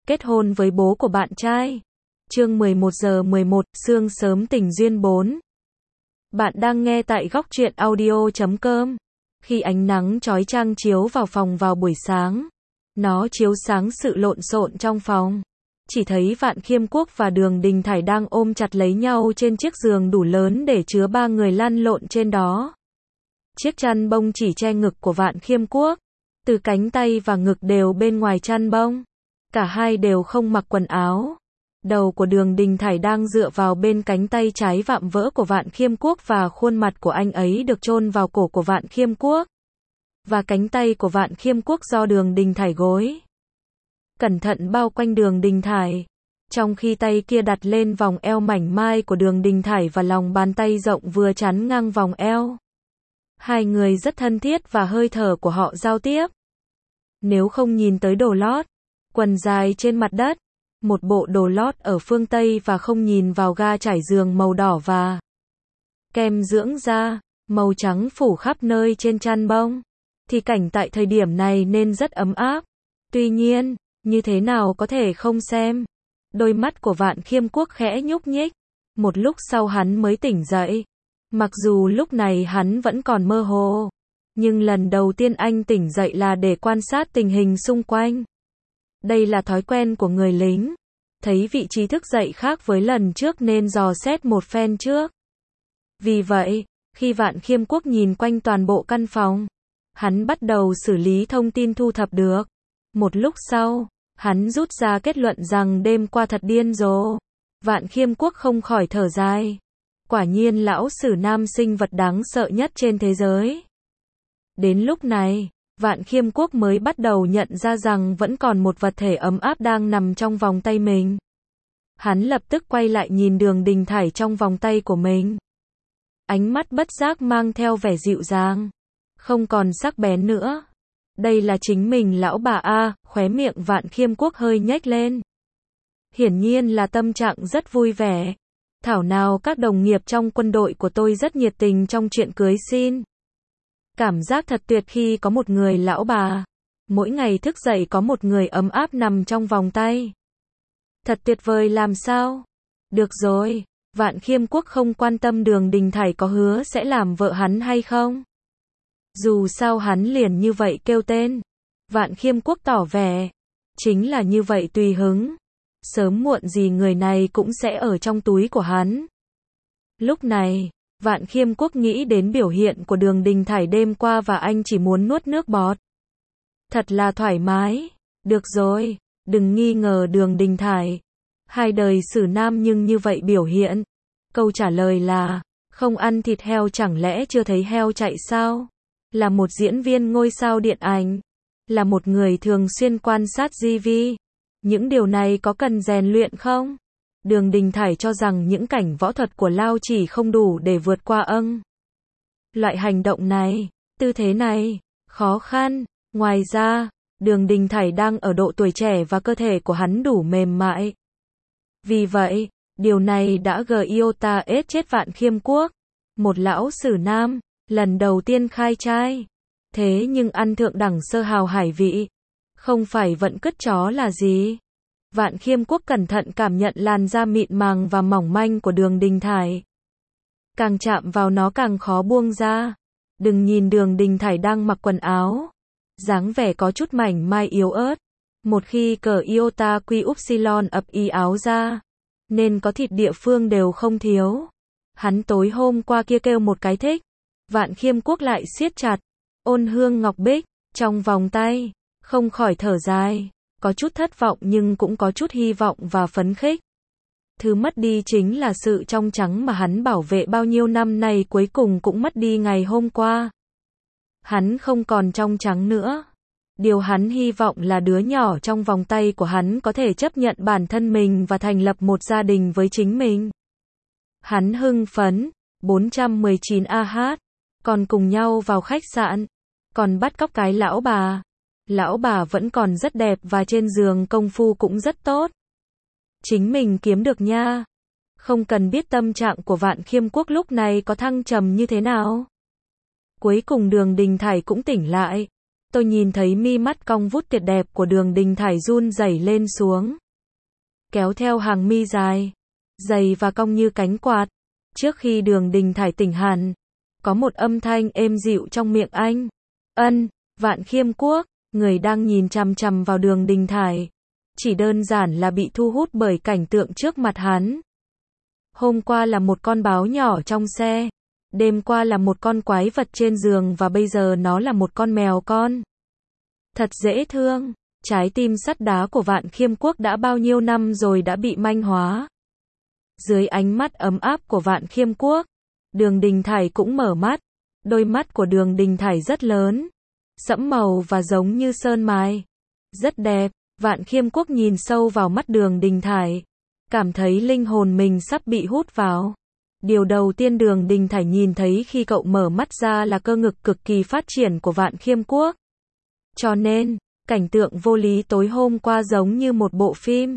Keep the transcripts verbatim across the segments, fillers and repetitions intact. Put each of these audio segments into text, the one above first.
kết hôn với bố của bạn trai. Chương mười một giờ mười một, sương sớm tình duyên bốn. Bạn đang nghe tại góc truyện audio chấm com. Khi ánh nắng chói chang chiếu vào phòng vào buổi sáng, nó chiếu sáng sự lộn xộn trong phòng. Chỉ thấy Vạn Khiêm Quốc và Đường Đình Thải đang ôm chặt lấy nhau trên chiếc giường đủ lớn để chứa ba người lăn lộn trên đó. Chiếc chăn bông chỉ che ngực của Vạn Khiêm Quốc, từ cánh tay và ngực đều bên ngoài chăn bông. Cả hai đều không mặc quần áo. Đầu của Đường Đình Thải đang dựa vào bên cánh tay trái vạm vỡ của Vạn Khiêm Quốc và khuôn mặt của anh ấy được chôn vào cổ của Vạn Khiêm Quốc. Và cánh tay của Vạn Khiêm Quốc do Đường Đình Thải gối cẩn thận bao quanh Đường Đình Thải, trong khi tay kia đặt lên vòng eo mảnh mai của Đường Đình Thải và lòng bàn tay rộng vừa chắn ngang vòng eo. Hai người rất thân thiết và hơi thở của họ giao tiếp. Nếu không nhìn tới đồ lót, quần dài trên mặt đất, một bộ đồ lót ở phương Tây và không nhìn vào ga trải giường màu đỏ và kem dưỡng da màu trắng phủ khắp nơi trên chăn bông, thì cảnh tại thời điểm này nên rất ấm áp. Tuy nhiên, như thế nào có thể không xem? Đôi mắt của Vạn Khiêm Quốc khẽ nhúc nhích. Một lúc sau hắn mới tỉnh dậy. Mặc dù lúc này hắn vẫn còn mơ hồ, nhưng lần đầu tiên anh tỉnh dậy là để quan sát tình hình xung quanh. Đây là thói quen của người lính. Thấy vị trí thức dậy khác với lần trước nên dò xét một phen trước. Vì vậy, khi Vạn Khiêm Quốc nhìn quanh toàn bộ căn phòng, hắn bắt đầu xử lý thông tin thu thập được. Một lúc sau, hắn rút ra kết luận rằng đêm qua thật điên rồ. Vạn Khiêm Quốc không khỏi thở dài. Quả nhiên lão sử nam sinh vật đáng sợ nhất trên thế giới. Đến lúc này, Vạn Khiêm Quốc mới bắt đầu nhận ra rằng vẫn còn một vật thể ấm áp đang nằm trong vòng tay mình. Hắn lập tức quay lại nhìn Đường Đình Thải trong vòng tay của mình. Ánh mắt bất giác mang theo vẻ dịu dàng, không còn sắc bén nữa. Đây là chính mình lão bà a, khóe miệng Vạn Khiêm Quốc hơi nhếch lên. Hiển nhiên là tâm trạng rất vui vẻ. Thảo nào các đồng nghiệp trong quân đội của tôi rất nhiệt tình trong chuyện cưới xin. Cảm giác thật tuyệt khi có một người lão bà. Mỗi ngày thức dậy có một người ấm áp nằm trong vòng tay. Thật tuyệt vời làm sao? Được rồi, Vạn Khiêm Quốc không quan tâm Đường Đình Thải có hứa sẽ làm vợ hắn hay không. Dù sao hắn liền như vậy kêu tên. Vạn Khiêm Quốc tỏ vẻ. Chính là như vậy tùy hứng. Sớm muộn gì người này cũng sẽ ở trong túi của hắn. Lúc này, Vạn Khiêm Quốc nghĩ đến biểu hiện của Đường Đình Thải đêm qua và anh chỉ muốn nuốt nước bọt. Thật là thoải mái. Được rồi, đừng nghi ngờ Đường Đình Thải. Hai đời sử nam nhưng như vậy biểu hiện. Câu trả lời là, không ăn thịt heo chẳng lẽ chưa thấy heo chạy sao? Là một diễn viên ngôi sao điện ảnh. Là một người thường xuyên quan sát ti vi. Những điều này có cần rèn luyện không? Đường Đình Thải cho rằng những cảnh võ thuật của Lao chỉ không đủ để vượt qua âng. Loại hành động này, tư thế này, khó khăn. Ngoài ra, Đường Đình Thải đang ở độ tuổi trẻ và cơ thể của hắn đủ mềm mại. Vì vậy, điều này đã giota ết chết Vạn Khiêm Quốc. Một lão sử nam, lần đầu tiên khai trai. Thế nhưng ăn thượng đẳng sơ hào hải vị. Không phải vận cứt chó là gì? Vạn Khiêm Quốc cẩn thận cảm nhận làn da mịn màng và mỏng manh của Đường Đình Thải. Càng chạm vào nó càng khó buông ra. Đừng nhìn Đường Đình Thải đang mặc quần áo. Dáng vẻ có chút mảnh mai yếu ớt. Một khi cờ iota quy upsilon ập y áo ra, nên có thịt địa phương đều không thiếu. Hắn tối hôm qua kia kêu một cái thích. Vạn Khiêm Quốc lại siết chặt ôn hương ngọc bích trong vòng tay. Không khỏi thở dài, có chút thất vọng nhưng cũng có chút hy vọng và phấn khích. Thứ mất đi chính là sự trong trắng mà hắn bảo vệ bao nhiêu năm nay cuối cùng cũng mất đi ngày hôm qua. Hắn không còn trong trắng nữa. Điều hắn hy vọng là đứa nhỏ trong vòng tay của hắn có thể chấp nhận bản thân mình và thành lập một gia đình với chính mình. Hắn hưng phấn, bốn trăm mười chín A H, còn cùng nhau vào khách sạn, còn bắt cóc cái lão bà. Lão bà vẫn còn rất đẹp và trên giường công phu cũng rất tốt. Chính mình kiếm được nha. Không cần biết tâm trạng của Vạn Khiêm Quốc lúc này có thăng trầm như thế nào. Cuối cùng Đường Đình Thải cũng tỉnh lại. Tôi nhìn thấy mi mắt cong vút tuyệt đẹp của Đường Đình Thải run rẩy lên xuống. Kéo theo hàng mi dài, dày và cong như cánh quạt. Trước khi Đường Đình Thải tỉnh hẳn, có một âm thanh êm dịu trong miệng anh. Ân, Vạn Khiêm Quốc, người đang nhìn chằm chằm vào Đường Đình Thải. Chỉ đơn giản là bị thu hút bởi cảnh tượng trước mặt hắn. Hôm qua là một con báo nhỏ trong xe. Đêm qua là một con quái vật trên giường và bây giờ nó là một con mèo con. Thật dễ thương. Trái tim sắt đá của Vạn Khiêm Quốc đã bao nhiêu năm rồi đã bị manh hóa. Dưới ánh mắt ấm áp của Vạn Khiêm Quốc, Đường Đình Thải cũng mở mắt. Đôi mắt của Đường Đình Thải rất lớn, sẫm màu và giống như sơn mài. Rất đẹp. Vạn Khiêm Quốc nhìn sâu vào mắt Đường Đình Thải, cảm thấy linh hồn mình sắp bị hút vào. Điều đầu tiên Đường Đình Thải nhìn thấy khi cậu mở mắt ra là cơ ngực cực kỳ phát triển của Vạn Khiêm Quốc. Cho nên, cảnh tượng vô lý tối hôm qua giống như một bộ phim.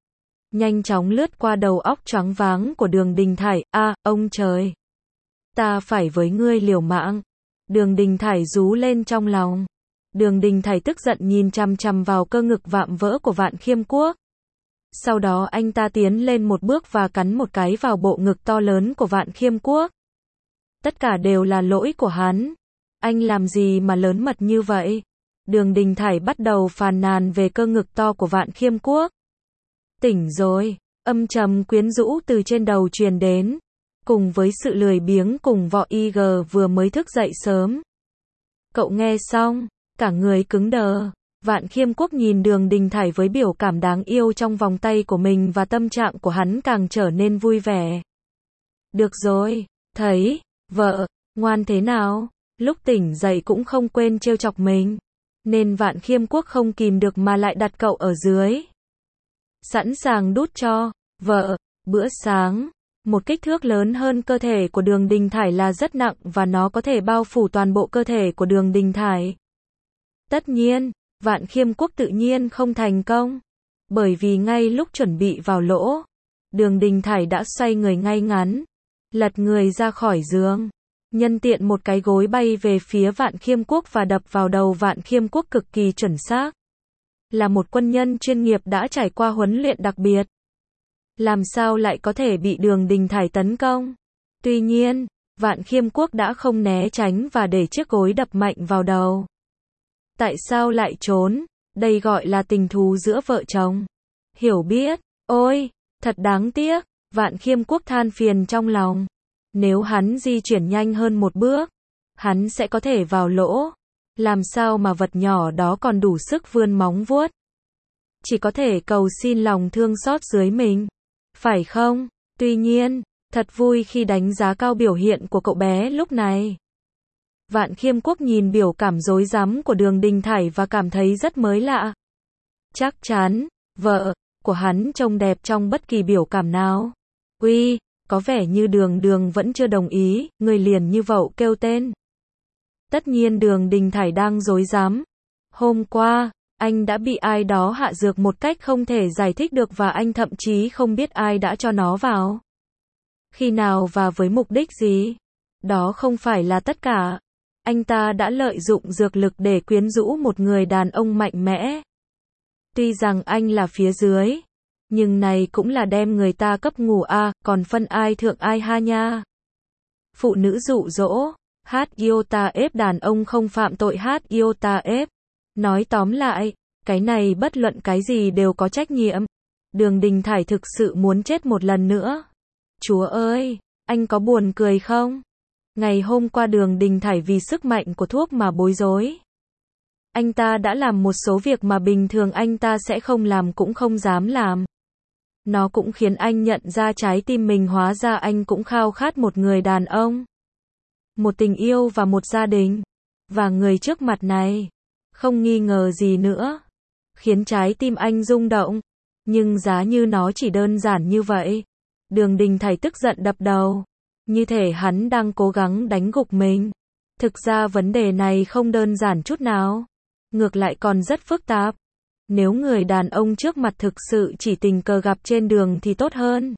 Nhanh chóng lướt qua đầu óc choáng váng của Đường Đình Thải. A, à, ông trời! Ta phải với ngươi liều mạng. Đường Đình Thải rú lên trong lòng. Đường Đình Thải tức giận nhìn chằm chằm vào cơ ngực vạm vỡ của Vạn Khiêm Quốc. Sau đó anh ta tiến lên một bước và cắn một cái vào bộ ngực to lớn của Vạn Khiêm Quốc. Tất cả đều là lỗi của hắn. Anh làm gì mà lớn mật như vậy? Đường Đình Thải bắt đầu phàn nàn về cơ ngực to của Vạn Khiêm Quốc. Tỉnh rồi, âm trầm quyến rũ từ trên đầu truyền đến, cùng với sự lười biếng cùng Võ Y G vừa mới thức dậy sớm. Cậu nghe xong, cả người cứng đờ. Vạn Khiêm Quốc nhìn Đường Đình Thải với biểu cảm đáng yêu trong vòng tay của mình và tâm trạng của hắn càng trở nên vui vẻ. Được rồi, thấy, vợ, ngoan thế nào, lúc tỉnh dậy cũng không quên trêu chọc mình. Nên Vạn Khiêm Quốc không kìm được mà lại đặt cậu ở dưới. Sẵn sàng đút cho, vợ, bữa sáng. Một kích thước lớn hơn cơ thể của Đường Đình Thải là rất nặng và nó có thể bao phủ toàn bộ cơ thể của Đường Đình Thải. Tất nhiên, Vạn Khiêm Quốc tự nhiên không thành công. Bởi vì ngay lúc chuẩn bị vào lỗ, Đường Đình Thải đã xoay người ngay ngắn, lật người ra khỏi giường. Nhân tiện một cái gối bay về phía Vạn Khiêm Quốc và đập vào đầu Vạn Khiêm Quốc cực kỳ chuẩn xác. Là một quân nhân chuyên nghiệp đã trải qua huấn luyện đặc biệt. Làm sao lại có thể bị Đường Đình Thải tấn công? Tuy nhiên, Vạn Khiêm Quốc đã không né tránh và để chiếc gối đập mạnh vào đầu. Tại sao lại trốn? Đây gọi là tình thú giữa vợ chồng. Hiểu biết, ôi, thật đáng tiếc, Vạn Khiêm Quốc than phiền trong lòng. Nếu hắn di chuyển nhanh hơn một bước, hắn sẽ có thể vào lỗ. Làm sao mà vật nhỏ đó còn đủ sức vươn móng vuốt? Chỉ có thể cầu xin lòng thương xót dưới mình. Phải không? Tuy nhiên, thật vui khi đánh giá cao biểu hiện của cậu bé lúc này. Vạn Khiêm Quốc nhìn biểu cảm rối rắm của Đường Đình Thải và cảm thấy rất mới lạ. Chắc chắn, vợ của hắn trông đẹp trong bất kỳ biểu cảm nào. Uy, có vẻ như Đường Đường vẫn chưa đồng ý, người liền như vậu kêu tên. Tất nhiên Đường Đình Thải đang rối rắm. Hôm qua, anh đã bị ai đó hạ dược một cách không thể giải thích được và anh thậm chí không biết ai đã cho nó vào. Khi nào và với mục đích gì? Đó không phải là tất cả. Anh ta đã lợi dụng dược lực để quyến rũ một người đàn ông mạnh mẽ. Tuy rằng anh là phía dưới, nhưng này cũng là đem người ta cấp ngủ a, à, còn phân ai thượng ai ha nha. Phụ nữ dụ dỗ, hát iota ép đàn ông không phạm tội hát iota ép. Nói tóm lại, cái này bất luận cái gì đều có trách nhiệm. Đường Đình Thải thực sự muốn chết một lần nữa. Chúa ơi, anh có buồn cười không? Ngày hôm qua Đường Đình Thải vì sức mạnh của thuốc mà bối rối. Anh ta đã làm một số việc mà bình thường anh ta sẽ không làm cũng không dám làm. Nó cũng khiến anh nhận ra trái tim mình hóa ra anh cũng khao khát một người đàn ông. Một tình yêu và một gia đình. Và người trước mặt này, không nghi ngờ gì nữa, khiến trái tim anh rung động. Nhưng giá như nó chỉ đơn giản như vậy. Đường Đình Thải tức giận đập đầu. Như thể hắn đang cố gắng đánh gục mình. Thực ra vấn đề này không đơn giản chút nào. Ngược lại còn rất phức tạp. Nếu người đàn ông trước mặt thực sự chỉ tình cờ gặp trên đường thì tốt hơn.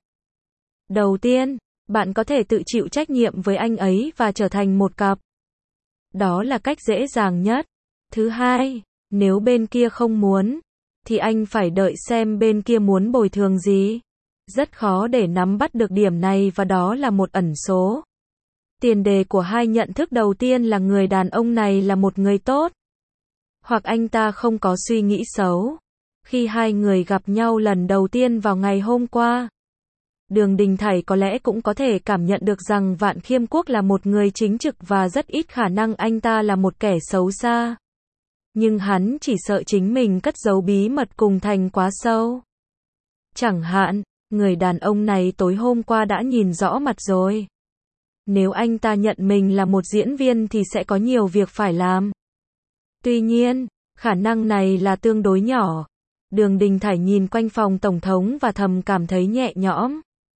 Đầu tiên, bạn có thể tự chịu trách nhiệm với anh ấy và trở thành một cặp. Đó là cách dễ dàng nhất. Thứ hai, nếu bên kia không muốn, thì anh phải đợi xem bên kia muốn bồi thường gì. Rất khó để nắm bắt được điểm này và đó là một ẩn số. Tiền đề của hai nhận thức đầu tiên là người đàn ông này là một người tốt. Hoặc anh ta không có suy nghĩ xấu. Khi hai người gặp nhau lần đầu tiên vào ngày hôm qua, Đường Đình Thảy có lẽ cũng có thể cảm nhận được rằng Vạn Khiêm Quốc là một người chính trực và rất ít khả năng anh ta là một kẻ xấu xa. Nhưng hắn chỉ sợ chính mình cất giấu bí mật cùng Thành quá sâu. Chẳng hạn, người đàn ông này tối hôm qua đã nhìn rõ mặt rồi. Nếu anh ta nhận mình là một diễn viên thì sẽ có nhiều việc phải làm. Tuy nhiên, khả năng này là tương đối nhỏ. Đường Đình Thảy nhìn quanh phòng tổng thống và thầm cảm thấy nhẹ nhõm.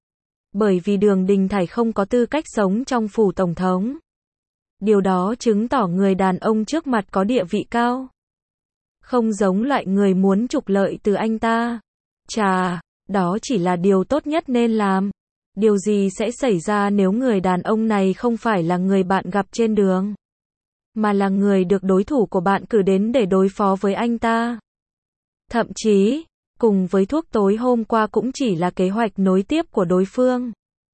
Bởi vì Đường Đình Thảy không có tư cách sống trong phủ tổng thống. Điều đó chứng tỏ người đàn ông trước mặt có địa vị cao. Không giống loại người muốn trục lợi từ anh ta. Chà, đó chỉ là điều tốt nhất nên làm. Điều gì sẽ xảy ra nếu người đàn ông này không phải là người bạn gặp trên đường, mà là người được đối thủ của bạn cử đến để đối phó với anh ta? Thậm chí, cùng với thuốc tối hôm qua cũng chỉ là kế hoạch nối tiếp của đối phương.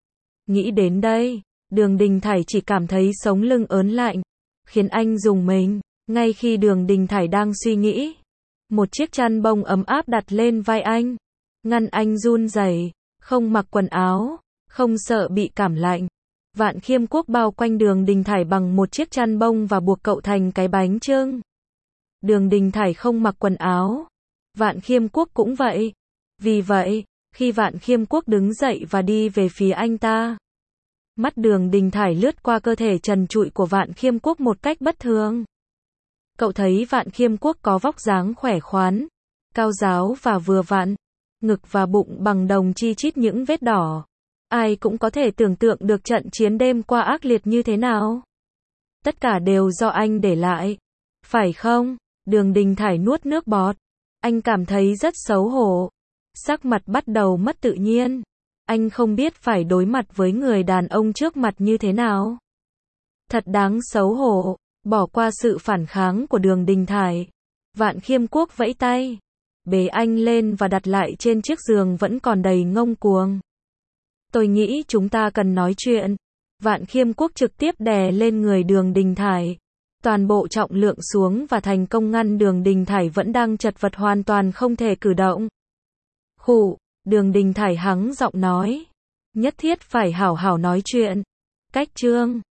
Nghĩ đến đây, Đường Đình Thảy chỉ cảm thấy sống lưng ớn lạnh, khiến anh rùng mình. Ngay khi Đường Đình Thảy đang suy nghĩ, một chiếc chăn bông ấm áp đặt lên vai anh, ngăn anh run rẩy, không mặc quần áo, không sợ bị cảm lạnh. Vạn Khiêm Quốc bao quanh Đường Đình Thảy bằng một chiếc chăn bông và buộc cậu thành cái bánh chưng. Đường Đình Thảy không mặc quần áo. Vạn Khiêm Quốc cũng vậy. Vì vậy, khi Vạn Khiêm Quốc đứng dậy và đi về phía anh ta, mắt Đường Đình Thảy lướt qua cơ thể trần trụi của Vạn Khiêm Quốc một cách bất thường. Cậu thấy Vạn Khiêm Quốc có vóc dáng khỏe khoắn, cao ráo và vừa vặn, ngực và bụng bằng đồng chi chít những vết đỏ. Ai cũng có thể tưởng tượng được trận chiến đêm qua ác liệt như thế nào. Tất cả đều do anh để lại. Phải không? Đường Đình Thảy nuốt nước bọt. Anh cảm thấy rất xấu hổ. Sắc mặt bắt đầu mất tự nhiên. Anh không biết phải đối mặt với người đàn ông trước mặt như thế nào. Thật đáng xấu hổ. Bỏ qua sự phản kháng của Đường Đình Thảy, Vạn Khiêm Quốc vẫy tay, bế anh lên và đặt lại trên chiếc giường vẫn còn đầy ngông cuồng. Tôi nghĩ chúng ta cần nói chuyện. Vạn Khiêm Quốc trực tiếp đè lên người Đường Đình Thảy. Toàn bộ trọng lượng xuống và thành công ngăn Đường Đình Thảy vẫn đang chật vật hoàn toàn không thể cử động. Khụ, Đường Đình Thảy hắng giọng nói. Nhất thiết phải hảo hảo nói chuyện. Cách chương